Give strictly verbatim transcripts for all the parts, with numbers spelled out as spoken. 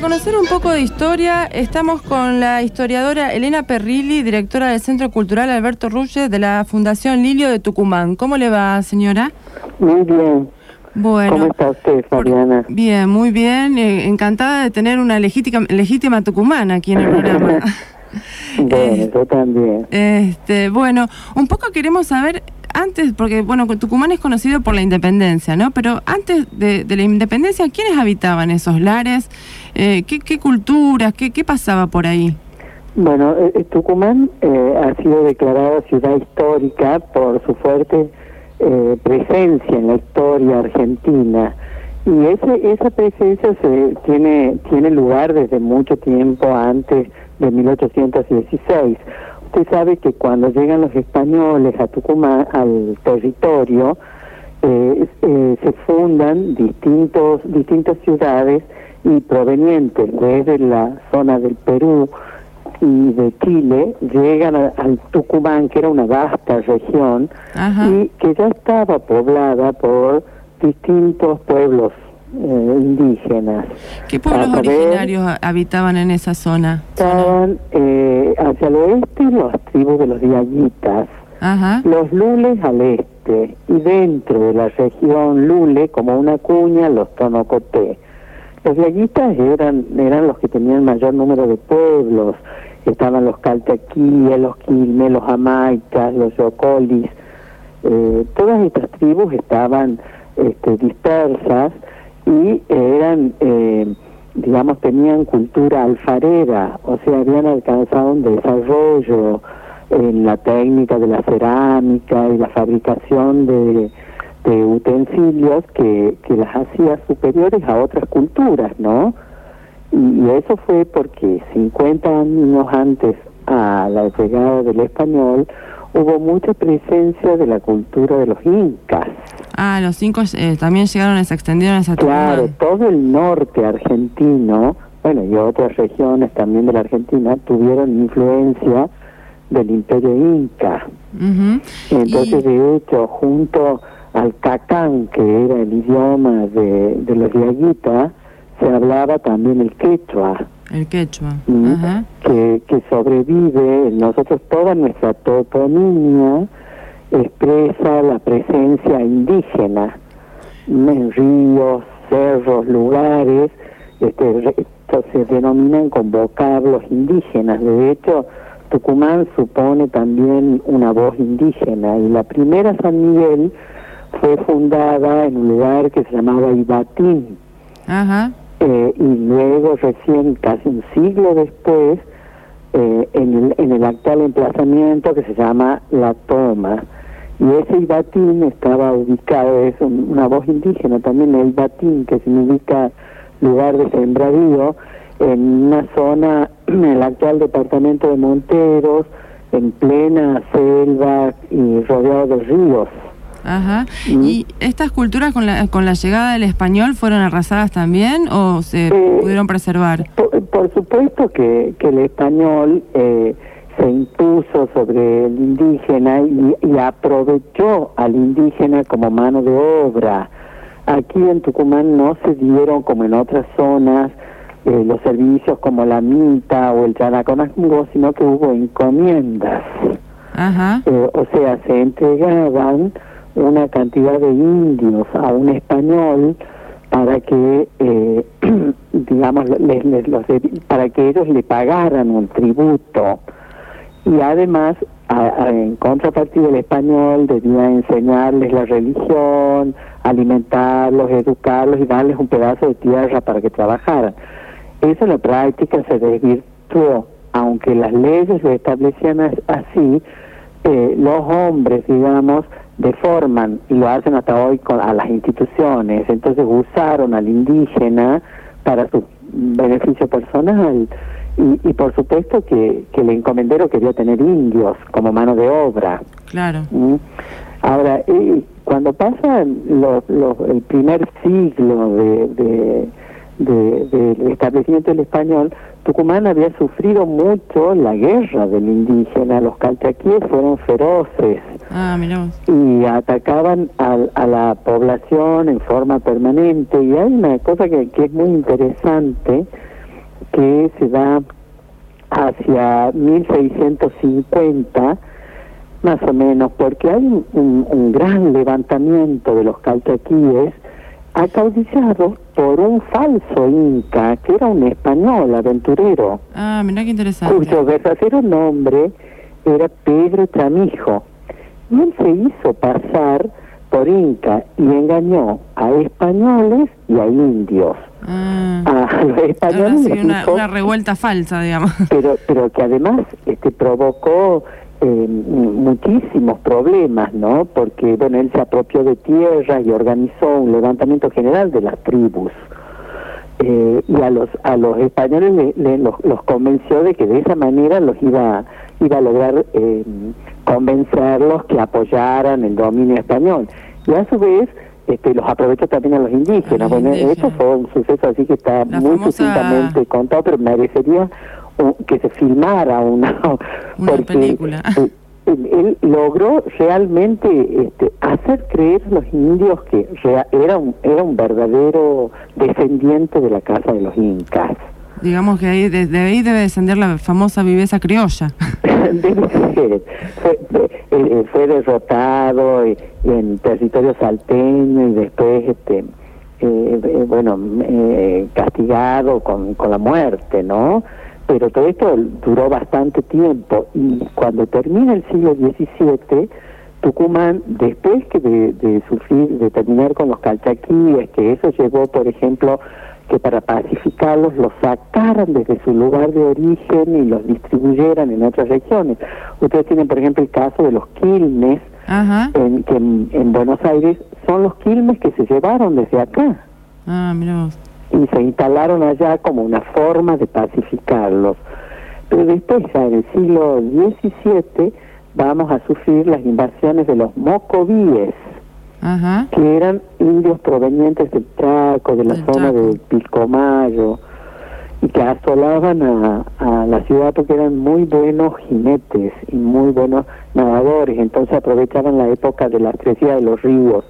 conocer un poco de historia, estamos con la historiadora Elena Perrilli, directora del Centro Cultural Alberto Rulle de la Fundación Lilio de Tucumán. ¿Cómo le va, señora? Muy bien. Bueno, ¿Cómo está usted, Fabiana? Por, bien, muy bien. Eh, encantada de tener una legítima, legítima tucumana aquí en el programa. Bueno, eh, yo también. Este, bueno, un poco queremos saber, antes, porque bueno, Tucumán es conocido por la independencia, ¿no? Pero antes de, de la independencia, ¿quiénes habitaban esos lares? Eh, ¿qué, ¿Qué culturas? Qué, ¿Qué pasaba por ahí? Bueno, eh, Tucumán eh, ha sido declarada ciudad histórica por su fuerte eh, presencia en la historia argentina. Y ese, esa presencia se tiene, tiene lugar desde mucho tiempo antes de mil ochocientos dieciséis. Usted sabe que cuando llegan los españoles a Tucumán, al territorio, eh, eh, se fundan distintos, distintas ciudades y provenientes desde la zona del Perú y de Chile, llegan a, al Tucumán, que era una vasta región, Ajá. y que ya estaba poblada por distintos pueblos eh, indígenas. ¿Qué pueblos a originarios ver, habitaban en esa zona? Estaban eh, hacia el oeste las tribus de los diaguitas, Ajá. los lules al este, y dentro de la región lule, como una cuña, los tonocoté. Los diaguitas eran, eran los que tenían mayor número de pueblos. Estaban los caltaquíes, los quilmes, los jamaicas, los yocolis. Eh, todas estas tribus estaban este, dispersas y eran, eh, digamos, tenían cultura alfarera, o sea, habían alcanzado un desarrollo en la técnica de la cerámica y la fabricación de, de utensilios que, que las hacía superiores a otras culturas, ¿no? Y, y eso fue porque cincuenta años antes a la llegada del español hubo mucha presencia de la cultura de los incas. Ah, los incas eh, también llegaron, se extendieron hacia Tucumán. Claro, todo el norte argentino, bueno, y otras regiones también de la Argentina, tuvieron influencia del imperio inca. Uh-huh. Entonces, y... de hecho, junto al cacán, que era el idioma de, de los diaguitas, se hablaba también el quechua. El quechua. ¿Mm? Uh-huh. que, que sobrevive. Nosotros, toda nuestra toponimia expresa la presencia indígena en ríos, cerros, lugares. Este, estos se denominan con vocablos indígenas. De hecho, Tucumán supone también una voz indígena, y la primera San Miguel fue fundada en un lugar que se llamaba Ibatín. Ajá. Eh, y luego, recién, casi un siglo después, eh, en, el, en el actual emplazamiento que se llama La Toma. Y ese Ibatín estaba ubicado, es un, una voz indígena también, el Ibatín, que significa lugar de sembradío, en una zona, en el actual departamento de Monteros, en plena selva y rodeado de ríos. Ajá. ¿Mm? ¿Y estas culturas con la, con la llegada del español fueron arrasadas también o se eh, pudieron preservar? Por, por supuesto que, que el español eh, se impuso sobre el indígena y, y aprovechó al indígena como mano de obra. Aquí en Tucumán no se dieron, como en otras zonas, eh, los servicios como la mita o el yanaconazgo, sino que hubo encomiendas. Ajá. Eh, o sea, se entregaban una cantidad de indios a un español para que, eh, digamos, les, les, los, para que ellos le pagaran un tributo. Y además, a, a, en contrapartida, el español debía enseñarles la religión, alimentarlos, educarlos y darles un pedazo de tierra para que trabajaran. Eso en la práctica se desvirtuó, aunque las leyes lo establecían así. Eh, los hombres, digamos, deforman, y lo hacen hasta hoy con, a las instituciones. Entonces usaron al indígena para su beneficio personal. Y, y por supuesto que, que el encomendero quería tener indios como mano de obra. Claro. ¿Mm? Ahora, eh, cuando pasa lo, lo, el primer siglo de, de, de, del establecimiento del español, Tucumán había sufrido mucho la guerra del indígena. Los calchaquíes fueron feroces. Ah, mirá. Y atacaban a, a la población en forma permanente. Y hay una cosa que, que es muy interesante, que se da hacia mil seiscientos cincuenta, más o menos, porque hay un, un, un gran levantamiento de los calchaquíes acaudillados por un falso inca, que era un español aventurero. Ah, mirá qué interesante. Cuyo verdadero nombre era Pedro Tramijo. Y él se hizo pasar por inca y engañó a españoles y a indios. Ah, a los españoles sí, les una, dijo, una revuelta falsa, digamos. pero pero que además este provocó eh, muchísimos problemas, ¿no? Porque, bueno, él se apropió de tierras y organizó un levantamiento general de las tribus. Eh, y a los a los españoles le, le, los, los convenció de que de esa manera los iba iba a lograr eh, convencerlos que apoyaran el dominio español. Y a su vez este, los aprovechó también a los indígenas. A los bueno, indígenas. eso fue un suceso así que está La muy famosa... sucintamente contado, pero merecería uh, que se filmara una, una porque, película. Eh, Él, él logró realmente este, hacer creer a los indios que rea, era, un, era un verdadero descendiente de la casa de los incas. Digamos que ahí de, de ahí debe descender la famosa viveza criolla. Debe ser. Fue, fue, eh, fue derrotado eh, en territorio salteño y después, este, eh, eh, bueno, eh, castigado con, con la muerte, ¿no? Pero todo esto duró bastante tiempo y cuando termina el siglo diecisiete, Tucumán, después que de, de sufrir, de terminar con los calchaquíes, que eso llevó, por ejemplo, que para pacificarlos los sacaran desde su lugar de origen y los distribuyeran en otras regiones. Ustedes tienen, por ejemplo, el caso de los quilmes, Ajá. En, que en, en Buenos Aires son los quilmes que se llevaron desde acá. Ah, mirá vos. Y se instalaron allá como una forma de pacificarlos. Pero después, ya en el siglo diecisiete, vamos a sufrir las invasiones de los mocovíes, Ajá. que eran indios provenientes del Chaco, de la Del zona Chaco. de Pilcomayo, y que asolaban a, a la ciudad porque eran muy buenos jinetes y muy buenos nadadores, entonces aprovechaban la época de la crecida de los ríos.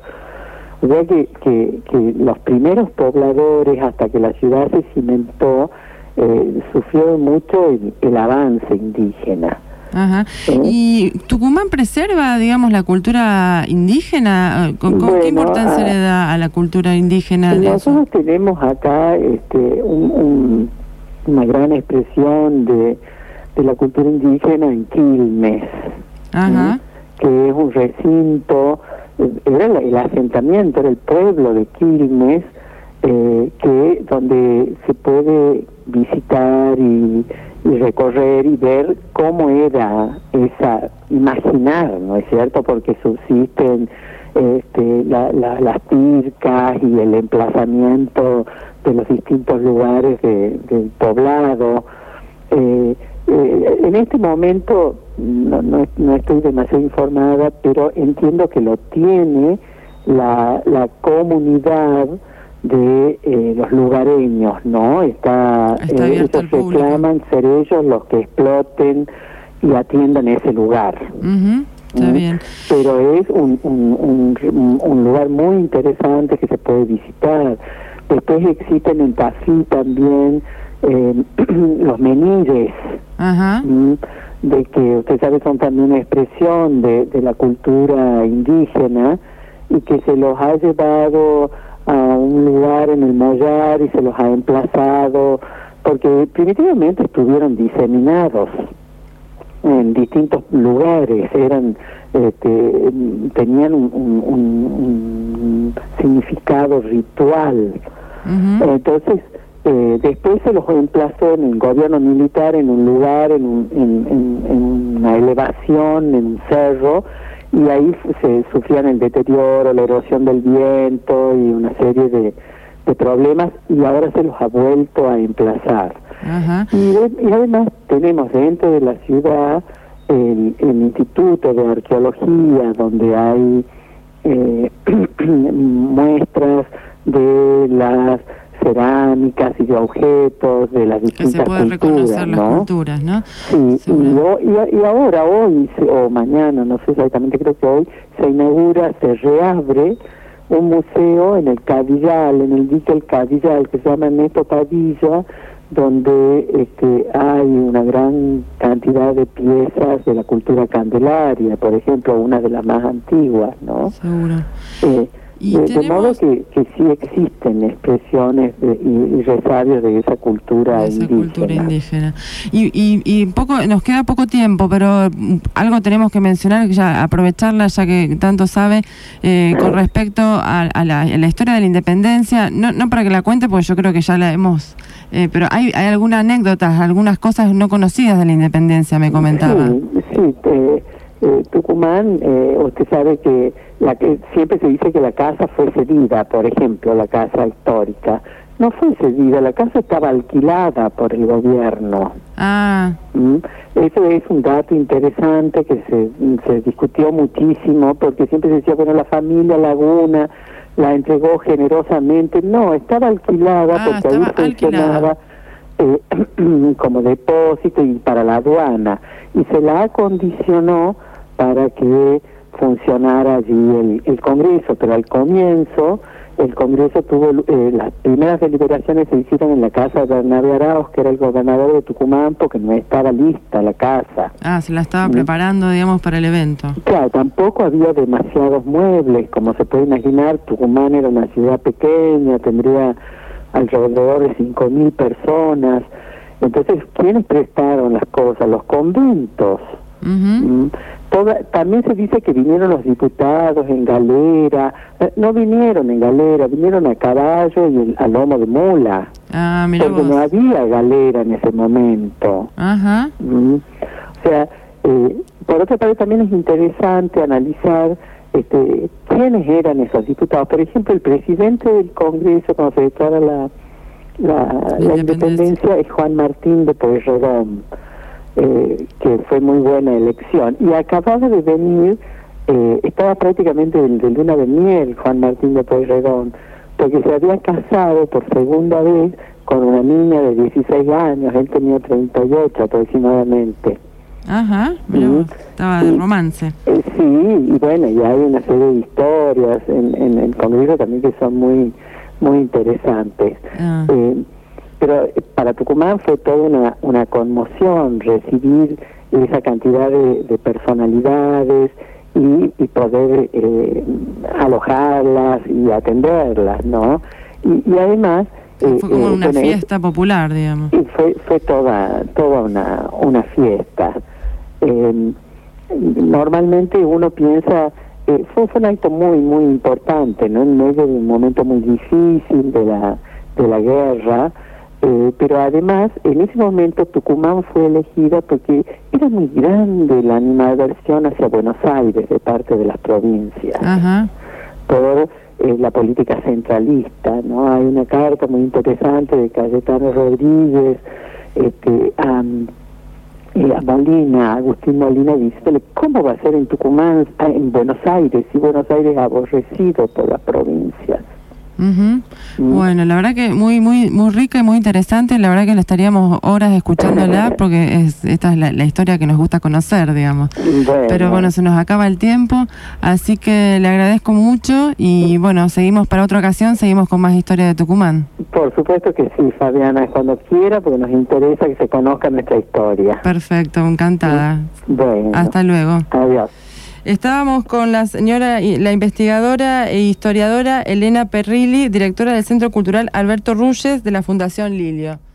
O sea que, que, que los primeros pobladores, hasta que la ciudad se cimentó, eh, sufrió mucho el, el avance indígena. Ajá. ¿Eh? ¿Y Tucumán preserva, digamos, la cultura indígena? ¿Con, con Bueno, qué importancia a- le da a la cultura indígena de eso? Nosotros tenemos acá este, un, un, una gran expresión de, de la cultura indígena en Quilmes, Ajá. ¿sí? Que es un recinto, eh, era el, el asentamiento, era el pueblo de Quilmes, eh, que donde se puede visitar y, y recorrer y ver cómo era esa, imaginar, ¿no es cierto? Porque subsisten este, la, la, las pircas y el emplazamiento de los distintos lugares de, del poblado. Eh, eh, en este momento no, no, no estoy demasiado informada, pero entiendo que lo tiene la, la comunidad de eh, los lugareños, ¿no? Está, Está eh, abierto al ellos público. reclaman ser ellos los que exploten y atiendan ese lugar. Ujú, está ¿Mm? bien. Pero es un, un, un, un lugar muy interesante que se puede visitar. Después existen en Tafí también eh, los menires, Ajá. ¿m? De que usted sabe son también una expresión de, de la cultura indígena y que se los ha llevado a un lugar en el Mollar y se los ha emplazado, porque primitivamente estuvieron diseminados en distintos lugares, eran este, tenían un, un, un, un significado ritual. Ujú. Entonces, eh, después se los emplazó en el gobierno militar en un lugar, en, un, en, en, en una elevación, en un cerro, y ahí se sufrían el deterioro, la erosión del viento y una serie de, de problemas, y ahora se los ha vuelto a emplazar. Ajá. Y, de- y además tenemos dentro de la ciudad el, el Instituto de Arqueología, donde hay eh, muestras de las cerámicas y de objetos de las Que se distintas puede culturas, reconocer las ¿no? culturas, ¿no? Sí, y, Seguro. ho- y, y ahora, hoy, se- o mañana, no sé exactamente, creo que hoy, se inaugura, se reabre un museo en el Cadillal, en el dique El Cadillal, que se llama Neto Padilla, donde este, hay una gran cantidad de piezas de la cultura candelaria, por ejemplo, una de las más antiguas, ¿no? Seguro. Eh, Y de, tenemos... de modo que, que sí existen expresiones de, y, y resabios de esa cultura de esa indígena. cultura indígena. Y, y, y poco, nos queda poco tiempo, pero algo tenemos que mencionar, ya aprovecharla, ya que tanto sabe, eh, con respecto a, a, la, a la historia de la independencia, no, no para que la cuente, porque yo creo que ya la hemos... Eh, pero hay, hay algunas anécdotas, algunas cosas no conocidas de la independencia, me comentaba. Sí, sí, eh, eh, Tucumán, eh, usted sabe que, la que siempre se dice que la casa fue cedida, por ejemplo, la casa histórica. No fue cedida, la casa estaba alquilada por el gobierno. Ah. ¿Mm? Eso es un dato interesante que se, se discutió muchísimo, porque siempre se decía, bueno, la familia Laguna la entregó generosamente. No, estaba alquilada Ah, porque estaba ahí funcionaba eh, como depósito y para la aduana. Y se la acondicionó para que funcionara allí el, el Congreso, pero al comienzo el Congreso tuvo, eh, las primeras deliberaciones se hicieron en la casa de Bernabé Arauz, que era el gobernador de Tucumán, porque no estaba lista la casa. Ah, se la estaba ¿Mm? preparando, digamos, para el evento. Claro, tampoco había demasiados muebles, como se puede imaginar. Tucumán era una ciudad pequeña, tendría alrededor de cinco mil personas. Entonces, ¿quiénes prestaron las cosas? Los conventos. Uh-huh. ¿Mm? Toda, también se dice que vinieron los diputados en galera. Eh, no vinieron en galera, vinieron a caballo y el, a lomo de mula. Ah, mira porque vos. no había galera en ese momento. Ajá. ¿Mm? O sea, eh, por otra parte también es interesante analizar este, quiénes eran esos diputados. Por ejemplo, el presidente del Congreso, cuando se declara la, la, la independencia, es Juan Martín de Pueyrredón. Eh, que fue muy buena elección, y acababa de venir, eh, estaba prácticamente de, de luna de miel Juan Martín de Pueyrredón, porque se había casado por segunda vez con una niña de dieciséis años, él tenía treinta y ocho aproximadamente. Ajá, mira ¿Mm? vos, estaba de romance. Eh, sí, y bueno, y hay una serie de historias en, en el Congreso también que son muy, muy interesantes. Ah. Eh, Pero para Tucumán fue toda una, una conmoción recibir esa cantidad de, de personalidades y, y poder eh, alojarlas y atenderlas, ¿no? Y, y además... Eh, fue como eh, una bueno, fiesta popular, digamos. Y fue, fue toda, toda una, una fiesta. Eh, normalmente uno piensa... Eh, fue, fue un acto muy, muy importante, ¿no? En medio de un momento muy difícil de la, de la guerra. Eh, pero además, en ese momento Tucumán fue elegida porque era muy grande la animadversión hacia Buenos Aires de parte de las provincias. Ajá. Por eh, la política centralista, ¿no? Hay una carta muy interesante de Cayetano Rodríguez este, a, a Molina, a Agustín Molina, diciéndole cómo va a ser en Tucumán, en Buenos Aires, si Buenos Aires es aborrecido por las provincias. Uh-huh. Mm. Bueno, la verdad que muy muy muy rica y muy interesante. La verdad que la estaríamos horas escuchándola porque es esta es la, la historia que nos gusta conocer, digamos. Bueno. Pero bueno, se nos acaba el tiempo, así que le agradezco mucho y bueno, seguimos para otra ocasión, seguimos con más historia de Tucumán. Por supuesto que sí, Fabiana, cuando quiera, porque nos interesa que se conozca nuestra historia. Perfecto, encantada. Bueno. Hasta luego. Adiós. Estábamos con la señora, la investigadora e historiadora Elena Perrilli, directora del Centro Cultural Alberto Rulles de la Fundación Lilio.